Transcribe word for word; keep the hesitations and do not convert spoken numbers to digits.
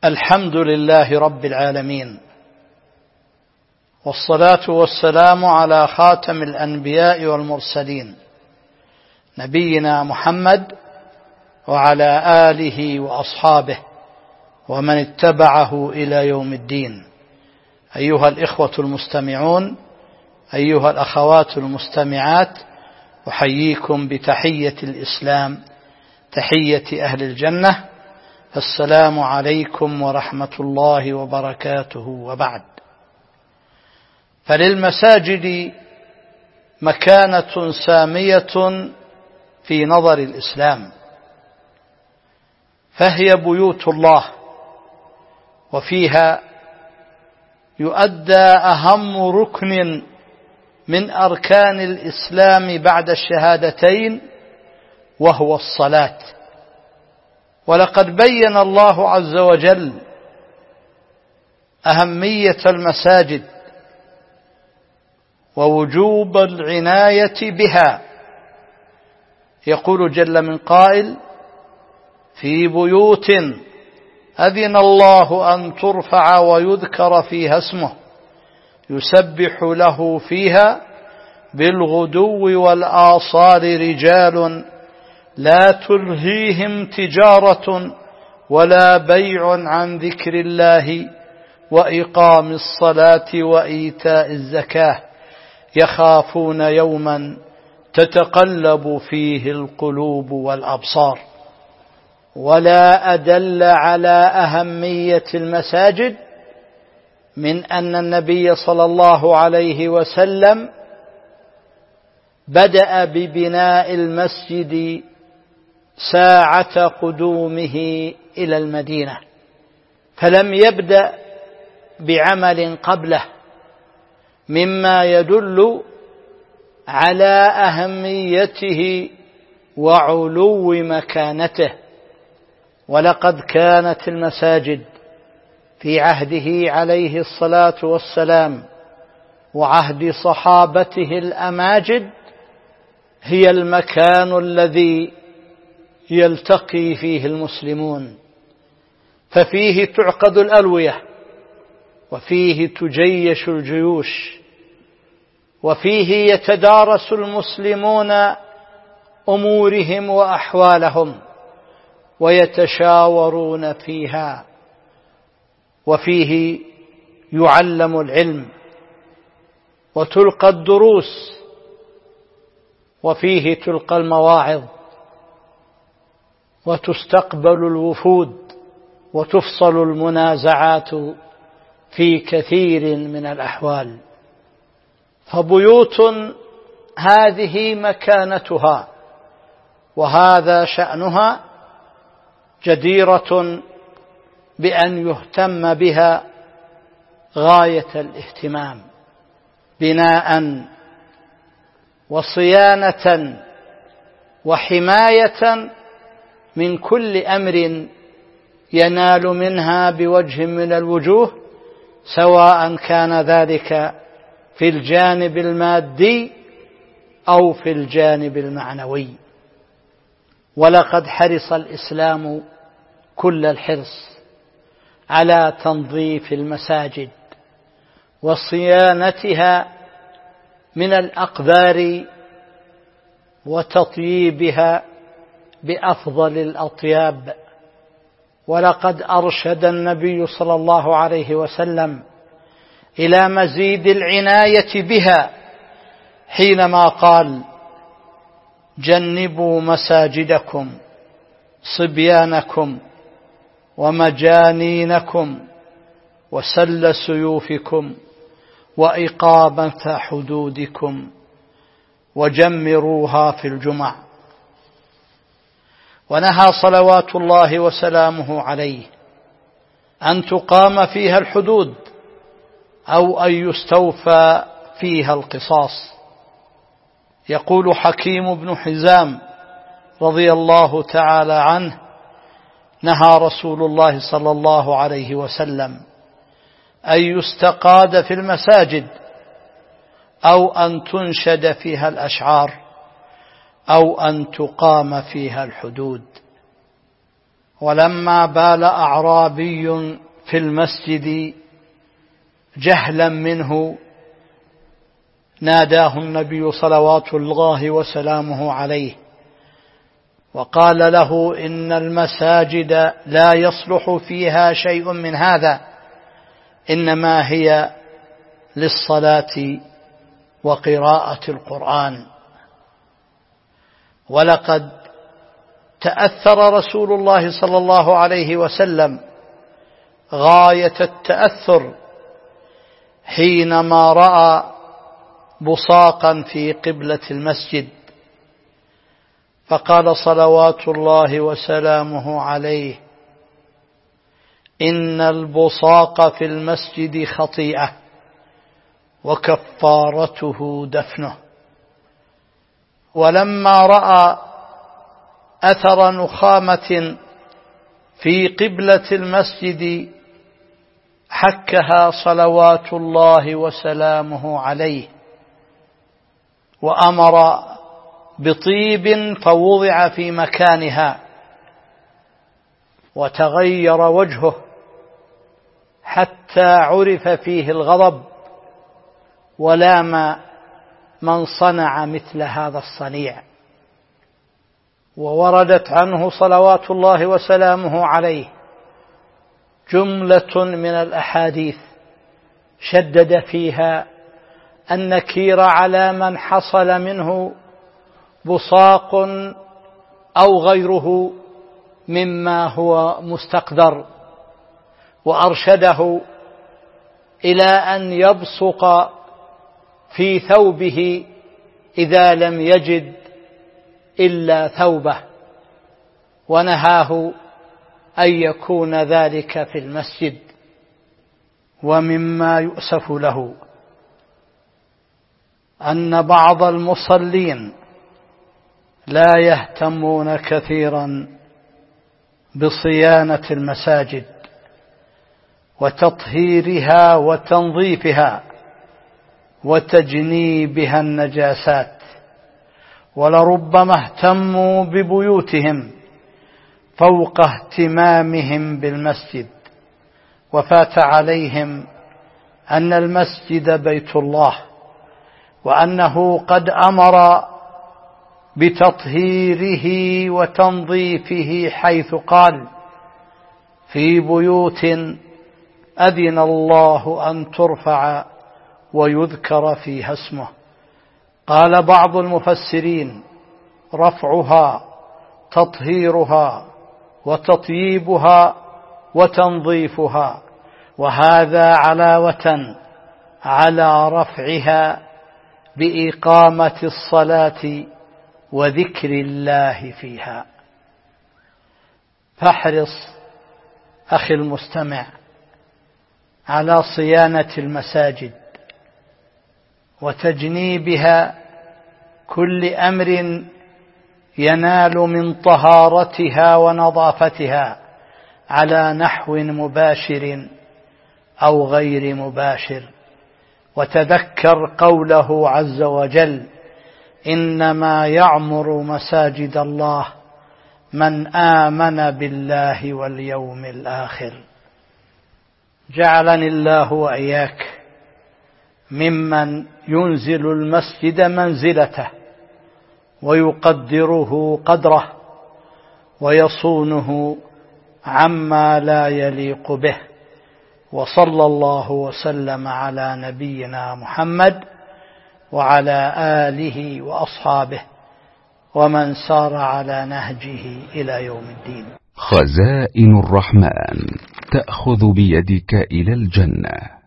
الحمد لله رب العالمين، والصلاة والسلام على خاتم الأنبياء والمرسلين نبينا محمد وعلى آله وأصحابه ومن اتبعه إلى يوم الدين. أيها الإخوة المستمعون، أيها الأخوات المستمعات، أحييكم بتحية الإسلام، تحية أهل الجنة. السلام عليكم ورحمة الله وبركاته. وبعد، فللمساجد مكانة سامية في نظر الإسلام، فهي بيوت الله، وفيها يؤدى أهم ركن من أركان الإسلام بعد الشهادتين، وهو الصلاة. ولقد بين الله عز وجل أهمية المساجد ووجوب العناية بها. يقول جل من قائل: في بيوت أذن الله أن ترفع ويذكر فيها اسمه يسبح له فيها بالغدو والآصال رجال لا تلهيهم تجارة ولا بيع عن ذكر الله وإقام الصلاة وإيتاء الزكاة يخافون يوما تتقلب فيه القلوب والأبصار. ولا أدل على أهمية المساجد من أن النبي صلى الله عليه وسلم بدأ ببناء المسجد ساعة قدومه إلى المدينة، فلم يبدأ بعمل قبله، مما يدل على أهميته وعلو مكانته. ولقد كانت المساجد في عهده عليه الصلاة والسلام وعهد صحابته الأماجد هي المكان الذي يلتقي فيه المسلمون، ففيه تعقد الألوية، وفيه تجيش الجيوش، وفيه يتدارس المسلمون أمورهم وأحوالهم ويتشاورون فيها، وفيه يعلم العلم وتلقى الدروس، وفيه تلقى المواعظ وتستقبل الوفود وتفصل المنازعات في كثير من الأحوال. فبيوت هذه مكانتها وهذا شأنها جديرة بأن يهتم بها غاية الاهتمام، بناء وصيانة وحماية من كل أمر ينال منها بوجه من الوجوه، سواء كان ذلك في الجانب المادي أو في الجانب المعنوي. ولقد حرص الإسلام كل الحرص على تنظيف المساجد وصيانتها من الأقذار وتطييبها بأفضل الأطياب. ولقد أرشد النبي صلى الله عليه وسلم إلى مزيد العناية بها حينما قال: جنبوا مساجدكم صبيانكم ومجانينكم وسل سيوفكم وإقامة حدودكم وجمروها في الجمع. ونهى صلوات الله وسلامه عليه أن تقام فيها الحدود أو أن يستوفى فيها القصاص. يقول حكيم بن حزام رضي الله تعالى عنه: نهى رسول الله صلى الله عليه وسلم أن يستقاد في المساجد أو أن تنشد فيها الأشعار أو أن تقام فيها الحدود. ولما بال أعرابي في المسجد جهلا منه ناداه النبي صلوات الله وسلامه عليه وقال له: إن المساجد لا يصلح فيها شيء من هذا، إنما هي للصلاة وقراءة القرآن. ولقد تأثر رسول الله صلى الله عليه وسلم غاية التأثر حينما رأى بصاقا في قبلة المسجد، فقال صلوات الله وسلامه عليه: إن البصاق في المسجد خطيئة وكفارته دفنه. ولما رأى أثر نخامة في قبلة المسجد حكها صلوات الله وسلامه عليه وأمر بطيب فوضع في مكانها، وتغير وجهه حتى عرف فيه الغضب، ولام من صنع مثل هذا الصنيع. ووردت عنه صلوات الله وسلامه عليه جملة من الأحاديث شدد فيها النكير على من حصل منه بصاق أو غيره مما هو مستقدر، وأرشده إلى أن يبصق في ثوبه إذا لم يجد إلا ثوبه، ونهاه أن يكون ذلك في المسجد. ومما يؤسف له أن بعض المصلين لا يهتمون كثيرا بصيانة المساجد وتطهيرها وتنظيفها وتجنيبها النجاسات، ولربما اهتموا ببيوتهم فوق اهتمامهم بالمسجد، وفات عليهم أن المسجد بيت الله، وأنه قد أمر بتطهيره وتنظيفه، حيث قال: في بيوت أذن الله أن ترفع ويذكر فيها اسمه. قال بعض المفسرين: رفعها تطهيرها وتطييبها وتنظيفها، وهذا علاوة على رفعها بإقامة الصلاة وذكر الله فيها. فاحرص أخي المستمع على صيانة المساجد وتجنيبها كل أمر ينال من طهارتها ونظافتها على نحو مباشر أو غير مباشر. وتذكر قوله عز وجل: إنما يعمر مساجد الله من آمن بالله واليوم الآخر. جعلني الله وإياك ممن ينزل المسجد منزلته ويقدره قدره ويصونه عما لا يليق به. وصلى الله وسلم على نبينا محمد وعلى آله وأصحابه ومن سار على نهجه إلى يوم الدين. خزائن الرحمن تأخذ بيدك إلى الجنة.